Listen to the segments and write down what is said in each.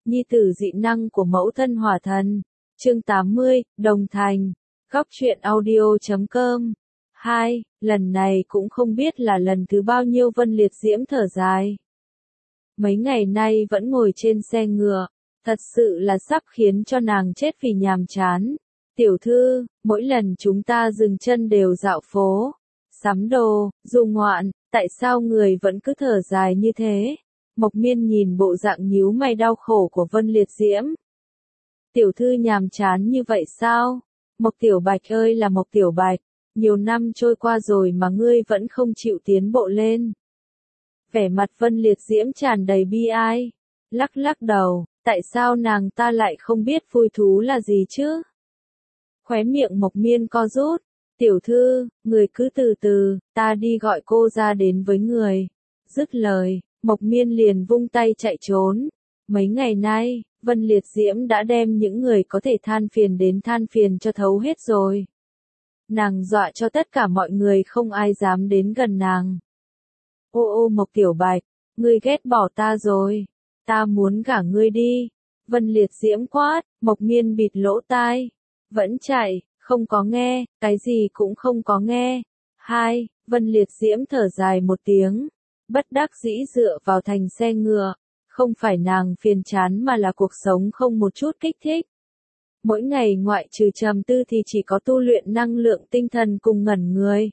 nhi tử dị năng của mẫu thân hỏa thần. Chương 80, Đồng Thành. Góc truyện audio.com. 2. Lần này cũng không biết là lần thứ bao nhiêu Vân Liệt Diễm thở dài. Mấy ngày nay vẫn ngồi trên xe ngựa, thật sự là sắp khiến cho nàng chết vì nhàm chán. Tiểu thư, mỗi lần chúng ta dừng chân đều dạo phố, sắm đồ, du ngoạn, tại sao người vẫn cứ thở dài như thế? Mộc Miên nhìn bộ dạng nhíu mày đau khổ của Vân Liệt Diễm. Tiểu thư nhàm chán như vậy sao? Mộc Tiểu Bạch ơi là Mộc Tiểu Bạch, nhiều năm trôi qua rồi mà ngươi vẫn không chịu tiến bộ lên. Vẻ mặt Vân Liệt Diễm tràn đầy bi ai, lắc lắc đầu, tại sao nàng ta lại không biết vui thú là gì chứ? Khóe miệng Mộc Miên co rút, tiểu thư, người cứ từ từ, ta đi gọi cô ra đến với người. Dứt lời, Mộc Miên liền vung tay chạy trốn. Mấy ngày nay, Vân Liệt Diễm đã đem những người có thể than phiền đến than phiền cho thấu hết rồi. Nàng dọa cho tất cả mọi người không ai dám đến gần nàng. Ô Mộc Tiểu Bạch, ngươi ghét bỏ ta rồi, ta muốn gả ngươi đi. Vân Liệt Diễm quát, Mộc Miên bịt lỗ tai. Vẫn chạy, không có nghe, cái gì cũng không có nghe. 2. Vân Liệt Diễm thở dài một tiếng, bất đắc dĩ dựa vào thành xe ngựa. Không phải nàng phiền chán mà là cuộc sống không một chút kích thích. Mỗi ngày ngoại trừ trầm tư thì chỉ có tu luyện năng lượng tinh thần cùng ngẩn người.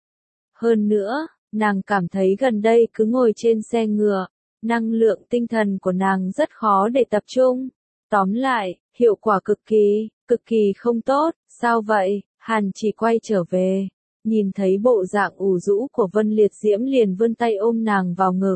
Hơn nữa, nàng cảm thấy gần đây cứ ngồi trên xe ngựa, năng lượng tinh thần của nàng rất khó để tập trung. Tóm lại, hiệu quả cực kỳ không tốt. Sao vậy? Hàn Chỉ quay trở về, nhìn thấy bộ dạng ủ rũ của Vân Liệt Diễm liền vươn tay ôm nàng vào ngực.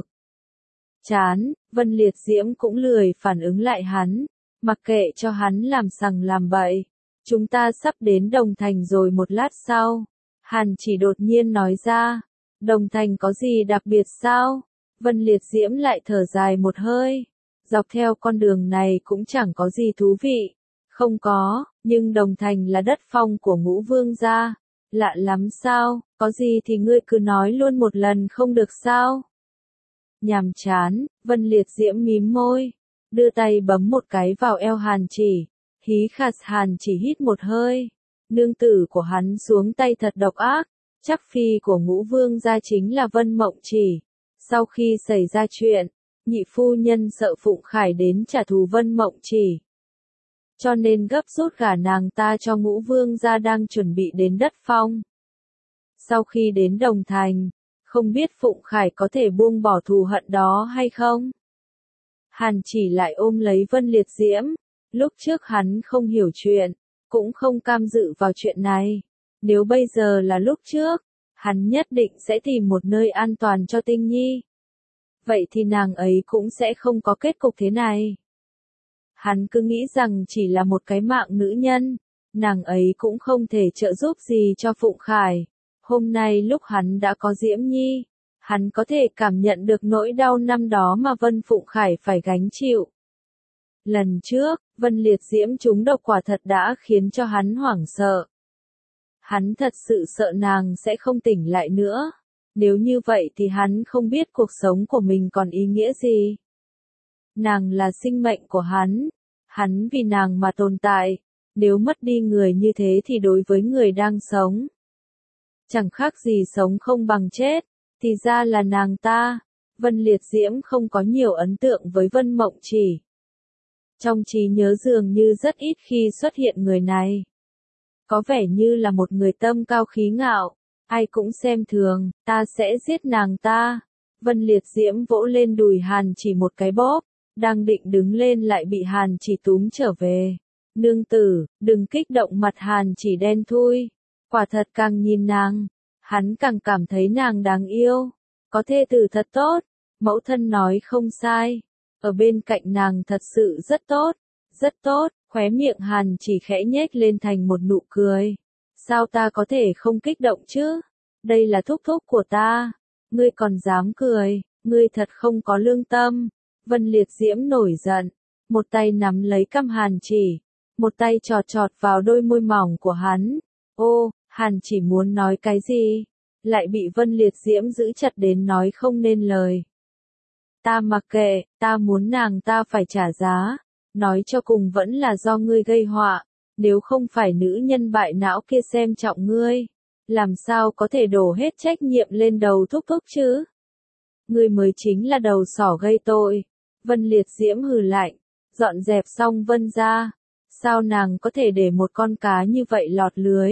Chán, Vân Liệt Diễm cũng lười phản ứng lại hắn, mặc kệ cho hắn làm sằng làm bậy. Chúng ta sắp đến Đồng Thành rồi. Một lát sau, Hàn Chỉ đột nhiên nói ra, Đồng Thành có gì đặc biệt sao? Vân Liệt Diễm lại thở dài một hơi, dọc theo con đường này cũng chẳng có gì thú vị. Không có, nhưng Đồng Thành là đất phong của Ngũ Vương gia. Lạ lắm sao, có gì thì ngươi cứ nói luôn một lần không được sao? Nhàm chán, Vân Liệt Diễm mím môi, đưa tay bấm một cái vào eo Hàn Chỉ. Hí khạt. Hàn Chỉ hít một hơi, nương tử của hắn xuống tay thật độc ác. Chắc phi của Ngũ Vương gia chính là Vân Mộng Chỉ. Sau khi xảy ra chuyện, nhị phu nhân sợ Phụng Khải đến trả thù Vân Mộng Chỉ, cho nên gấp rút gả nàng ta cho Ngũ Vương gia đang chuẩn bị đến đất phong. Sau khi đến Đồng Thành, không biết Phụng Khải có thể buông bỏ thù hận đó hay không? Hàn Chỉ lại ôm lấy Vân Liệt Diễm. Lúc trước hắn không hiểu chuyện, cũng không cam dự vào chuyện này. Nếu bây giờ là lúc trước, hắn nhất định sẽ tìm một nơi an toàn cho Tinh Nhi. Vậy thì nàng ấy cũng sẽ không có kết cục thế này. Hắn cứ nghĩ rằng chỉ là một cái mạng nữ nhân, nàng ấy cũng không thể trợ giúp gì cho Phụng Khải. Hôm nay lúc hắn đã có Diễm Nhi, hắn có thể cảm nhận được nỗi đau năm đó mà Vân Phụng Khải phải gánh chịu. Lần trước, Vân Liệt Diễm trúng độc quả thật đã khiến cho hắn hoảng sợ. Hắn thật sự sợ nàng sẽ không tỉnh lại nữa. Nếu như vậy thì hắn không biết cuộc sống của mình còn ý nghĩa gì. Nàng là sinh mệnh của hắn vì nàng mà tồn tại. Nếu mất đi người như thế thì đối với người đang sống, chẳng khác gì sống không bằng chết. Thì ra là nàng ta. Vân Liệt Diễm không có nhiều ấn tượng với Vân Mộng Chỉ. Trong trí nhớ dường như rất ít khi xuất hiện người này. Có vẻ như là một người tâm cao khí ngạo, ai cũng xem thường, ta sẽ giết nàng ta. Vân Liệt Diễm vỗ lên đùi Hàn Chỉ một cái bóp, đang định đứng lên lại bị Hàn Chỉ túm trở về. Nương tử, đừng kích động. Mặt Hàn Chỉ đen thui, quả thật càng nhìn nàng, hắn càng cảm thấy nàng đáng yêu. Có thê tử thật tốt, mẫu thân nói không sai, ở bên cạnh nàng thật sự rất tốt, rất tốt. Khóe miệng Hàn Chỉ khẽ nhếch lên thành một nụ cười. Sao ta có thể không kích động chứ? Đây là thúc thúc của ta. Ngươi còn dám cười, ngươi thật không có lương tâm. Vân Liệt Diễm nổi giận, một tay nắm lấy cằm Hàn Chỉ, một tay chọt chọt vào đôi môi mỏng của hắn. Ô, Hàn Chỉ muốn nói cái gì, lại bị Vân Liệt Diễm giữ chặt đến nói không nên lời. Ta mặc kệ, ta muốn nàng ta phải trả giá. Nói cho cùng vẫn là do ngươi gây họa, nếu không phải nữ nhân bại não kia xem trọng ngươi, làm sao có thể đổ hết trách nhiệm lên đầu thúc thúc chứ? Ngươi mới chính là đầu sỏ gây tội. Vân Liệt Diễm hừ lạnh, dọn dẹp xong Vân ra, sao nàng có thể để một con cá như vậy lọt lưới?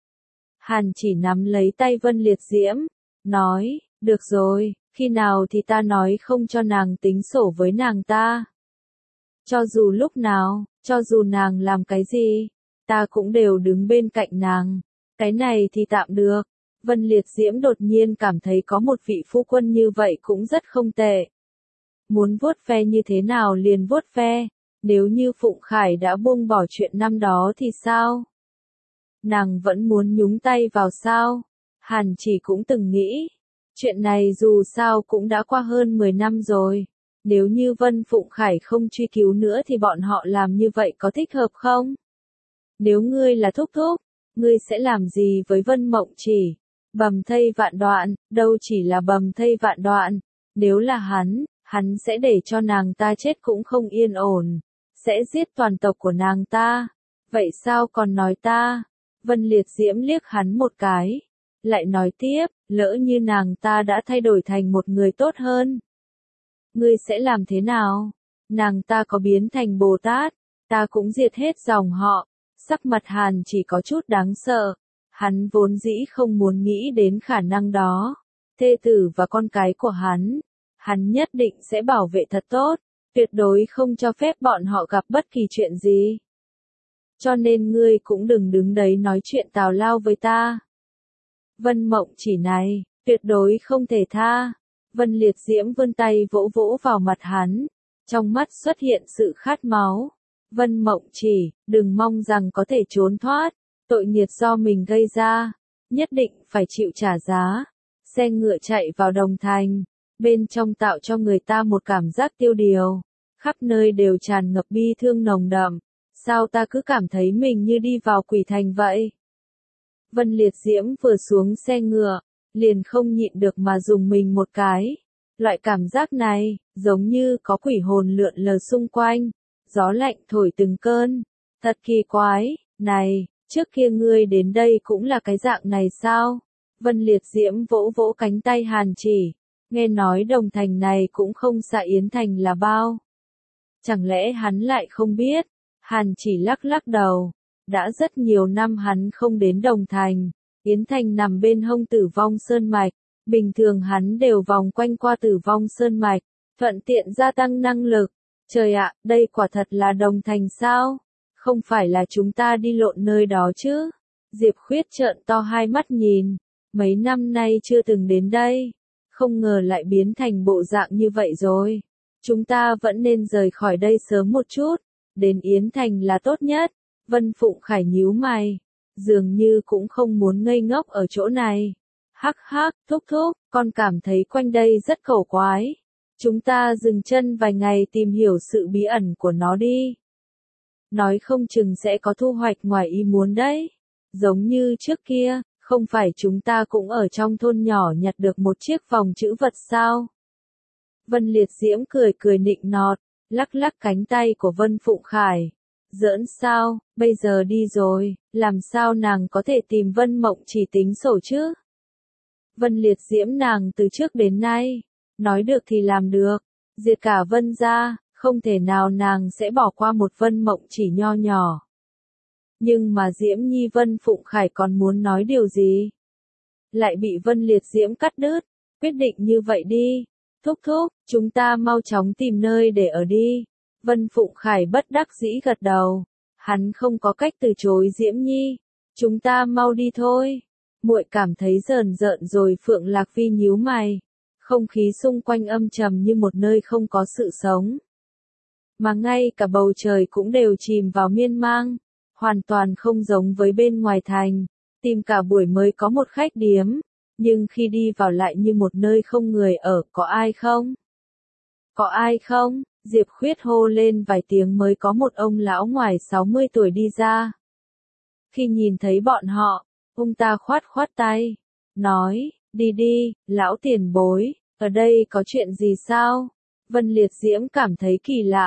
Hàn Chỉ nắm lấy tay Vân Liệt Diễm, nói, được rồi, khi nào thì ta nói không cho nàng tính sổ với nàng ta. Cho dù lúc nào, cho dù nàng làm cái gì, ta cũng đều đứng bên cạnh nàng. Cái này thì tạm được. Vân Liệt Diễm đột nhiên cảm thấy có một vị phu quân như vậy cũng rất không tệ. Muốn vuốt ve như thế nào liền vuốt ve, nếu như Phụng Khải đã buông bỏ chuyện năm đó thì sao? Nàng vẫn muốn nhúng tay vào sao? Hàn Chỉ cũng từng nghĩ, chuyện này dù sao cũng đã qua hơn 10 năm rồi. Nếu như Vân Phụng Khải không truy cứu nữa thì bọn họ làm như vậy có thích hợp không? Nếu ngươi là thúc thúc, ngươi sẽ làm gì với Vân Mộng Chỉ? Bầm thây vạn đoạn, đâu chỉ là bầm thây vạn đoạn, nếu là hắn sẽ để cho nàng ta chết cũng không yên ổn, sẽ giết toàn tộc của nàng ta. Vậy sao còn nói ta? Vân Liệt Diễm liếc hắn một cái, lại nói tiếp, lỡ như nàng ta đã thay đổi thành một người tốt hơn. Ngươi sẽ làm thế nào? Nàng ta có biến thành Bồ Tát, ta cũng diệt hết dòng họ. Sắc mặt Hàn Chỉ có chút đáng sợ. Hắn vốn dĩ không muốn nghĩ đến khả năng đó. Thê tử và con cái của hắn nhất định sẽ bảo vệ thật tốt, tuyệt đối không cho phép bọn họ gặp bất kỳ chuyện gì. Cho nên ngươi cũng đừng đứng đấy nói chuyện tào lao với ta. Vân Mộng Chỉ này, tuyệt đối không thể tha. Vân Liệt Diễm vươn tay vỗ vỗ vào mặt hắn, trong mắt xuất hiện sự khát máu. Vân Mộng Chỉ, đừng mong rằng có thể trốn thoát, tội nghiệt do mình gây ra, nhất định phải chịu trả giá. Xe ngựa chạy vào Đồng Thành, bên trong tạo cho người ta một cảm giác tiêu điều, khắp nơi đều tràn ngập bi thương nồng đậm. Sao ta cứ cảm thấy mình như đi vào quỷ thành vậy? Vân Liệt Diễm vừa xuống xe ngựa, liền không nhịn được mà dùng mình một cái. Loại cảm giác này, giống như có quỷ hồn lượn lờ xung quanh, gió lạnh thổi từng cơn. Thật kỳ quái, này, trước kia ngươi đến đây cũng là cái dạng này sao? Vân Liệt Diễm vỗ vỗ cánh tay Hàn Chỉ, nghe nói Đồng Thành này cũng không xa Yến Thành là bao. Chẳng lẽ hắn lại không biết? Hàn Chỉ lắc lắc đầu, đã rất nhiều năm hắn không đến Đồng Thành. Yến Thành nằm bên hông Tử Vong Sơn Mạch, bình thường hắn đều vòng quanh qua Tử Vong Sơn Mạch, thuận tiện gia tăng năng lực. Trời ạ, đây quả thật là Đồng Thành sao? Không phải là chúng ta đi lộn nơi đó chứ? Diệp Khuyết trợn to hai mắt nhìn, mấy năm nay chưa từng đến đây, không ngờ lại biến thành bộ dạng như vậy rồi. Chúng ta vẫn nên rời khỏi đây sớm một chút, đến Yến Thành là tốt nhất. Vân Phụng Khải nhíu mày, dường như cũng không muốn ngây ngốc ở chỗ này. Hắc hắc, thúc thúc, con cảm thấy quanh đây rất khẩu quái. Chúng ta dừng chân vài ngày tìm hiểu sự bí ẩn của nó đi. Nói không chừng sẽ có thu hoạch ngoài ý muốn đấy. Giống như trước kia, không phải chúng ta cũng ở trong thôn nhỏ nhặt được một chiếc vòng chữ vật sao? Vân Liệt Diễm cười cười nịnh nọt, lắc lắc cánh tay của Vân Phụng Khải. Giỡn sao, bây giờ đi rồi, làm sao nàng có thể tìm Vân Mộng Chỉ tính sổ chứ? Vân Liệt Diễm nàng từ trước đến nay, nói được thì làm được, diệt cả Vân gia, không thể nào nàng sẽ bỏ qua một Vân Mộng Chỉ nho nhỏ. Nhưng mà Diễm Nhi Vân Phụng Khải còn muốn nói điều gì? Lại bị Vân Liệt Diễm cắt đứt, quyết định như vậy đi. Thúc thúc, chúng ta mau chóng tìm nơi để ở đi. Vân Phụng Khải bất đắc dĩ gật đầu. Hắn không có cách từ chối Diễm Nhi. Chúng ta mau đi thôi. Muội cảm thấy rờn rợn rồi. Phượng Lạc Phi nhíu mày. Không khí xung quanh âm trầm như một nơi không có sự sống. Mà ngay cả bầu trời cũng đều chìm vào miên man. Hoàn toàn không giống với bên ngoài thành. Tìm cả buổi mới có một khách điếm. Nhưng khi đi vào lại như một nơi không người ở. Có ai không? Có ai không? Diệp Khuyết hô lên vài tiếng mới có một ông lão ngoài 60 tuổi đi ra. Khi nhìn thấy bọn họ, ông ta khoát khoát tay, nói, đi đi, lão tiền bối, ở đây có chuyện gì sao? Vân Liệt Diễm cảm thấy kỳ lạ,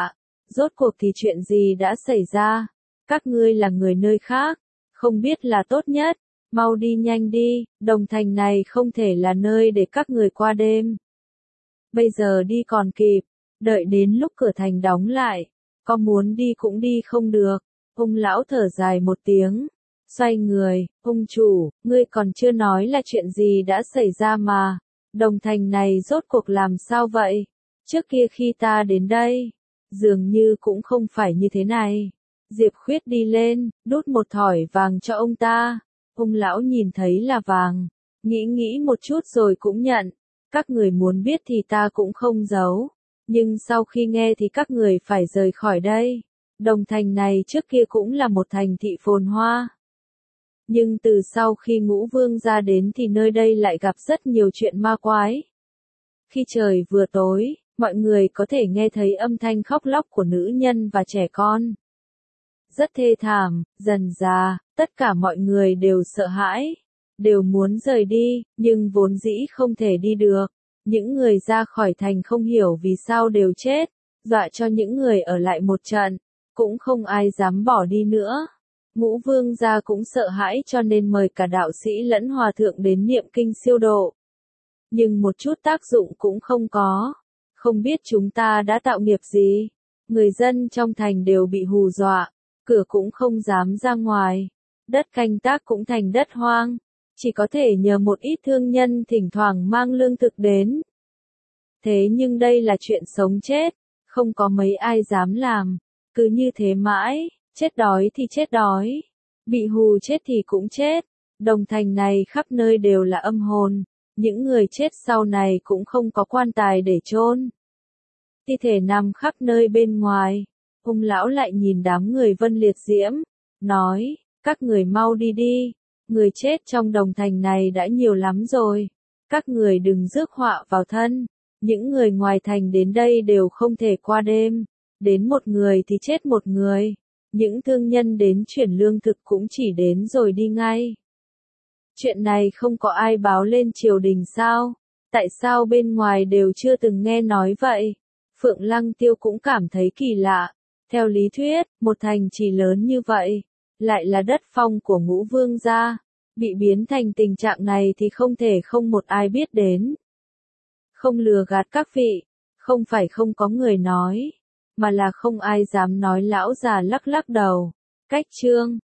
rốt cuộc thì chuyện gì đã xảy ra? Các ngươi là người nơi khác, không biết là tốt nhất, mau đi nhanh đi, Đồng Thành này không thể là nơi để các người qua đêm. Bây giờ đi còn kịp, đợi đến lúc cửa thành đóng lại, có muốn đi cũng đi không được. Ung lão thở dài một tiếng, xoay người, ung chủ, ngươi còn chưa nói là chuyện gì đã xảy ra mà, Đồng Thành này rốt cuộc làm sao vậy? Trước kia khi ta đến đây, dường như cũng không phải như thế này. Diệp Khuyết đi lên, đút một thỏi vàng cho ông ta. Ung lão nhìn thấy là vàng, nghĩ một chút rồi cũng nhận. Các người muốn biết thì ta cũng không giấu. Nhưng sau khi nghe thì các người phải rời khỏi đây. Đồng Thành này trước kia cũng là một thành thị phồn hoa. Nhưng từ sau khi Ngũ Vương ra đến thì nơi đây lại gặp rất nhiều chuyện ma quái. Khi trời vừa tối, mọi người có thể nghe thấy âm thanh khóc lóc của nữ nhân và trẻ con. Rất thê thảm, dần dà, tất cả mọi người đều sợ hãi, đều muốn rời đi, nhưng vốn dĩ không thể đi được. Những người ra khỏi thành không hiểu vì sao đều chết, dọa cho những người ở lại một trận, cũng không ai dám bỏ đi nữa. Ngũ Vương gia cũng sợ hãi cho nên mời cả đạo sĩ lẫn hòa thượng đến niệm kinh siêu độ. Nhưng một chút tác dụng cũng không có. Không biết chúng ta đã tạo nghiệp gì. Người dân trong thành đều bị hù dọa, cửa cũng không dám ra ngoài. Đất canh tác cũng thành đất hoang, chỉ có thể nhờ một ít thương nhân thỉnh thoảng mang lương thực đến. Thế nhưng đây là chuyện sống chết, không có mấy ai dám làm, cứ như thế mãi, chết đói thì chết đói, bị hù chết thì cũng chết. Đồng Thành này khắp nơi đều là âm hồn, những người chết sau này cũng không có quan tài để chôn. Thi thể nằm khắp nơi bên ngoài. Ung lão lại nhìn đám người Vân Liệt Diễm, nói, các người mau đi đi, người chết trong Đồng Thành này đã nhiều lắm rồi, các người đừng rước họa vào thân, những người ngoài thành đến đây đều không thể qua đêm, đến một người thì chết một người, những thương nhân đến chuyển lương thực cũng chỉ đến rồi đi ngay. Chuyện này không có ai báo lên triều đình sao? Tại sao bên ngoài đều chưa từng nghe nói vậy? Phượng Lăng Tiêu cũng cảm thấy kỳ lạ. Theo lý thuyết, một thành trì lớn như vậy, lại là đất phong của Ngũ Vương gia, bị biến thành tình trạng này thì không thể không một ai biết đến. Không lừa gạt các vị, không phải không có người nói, mà là không ai dám nói, lão già lắc lắc đầu. Cách chương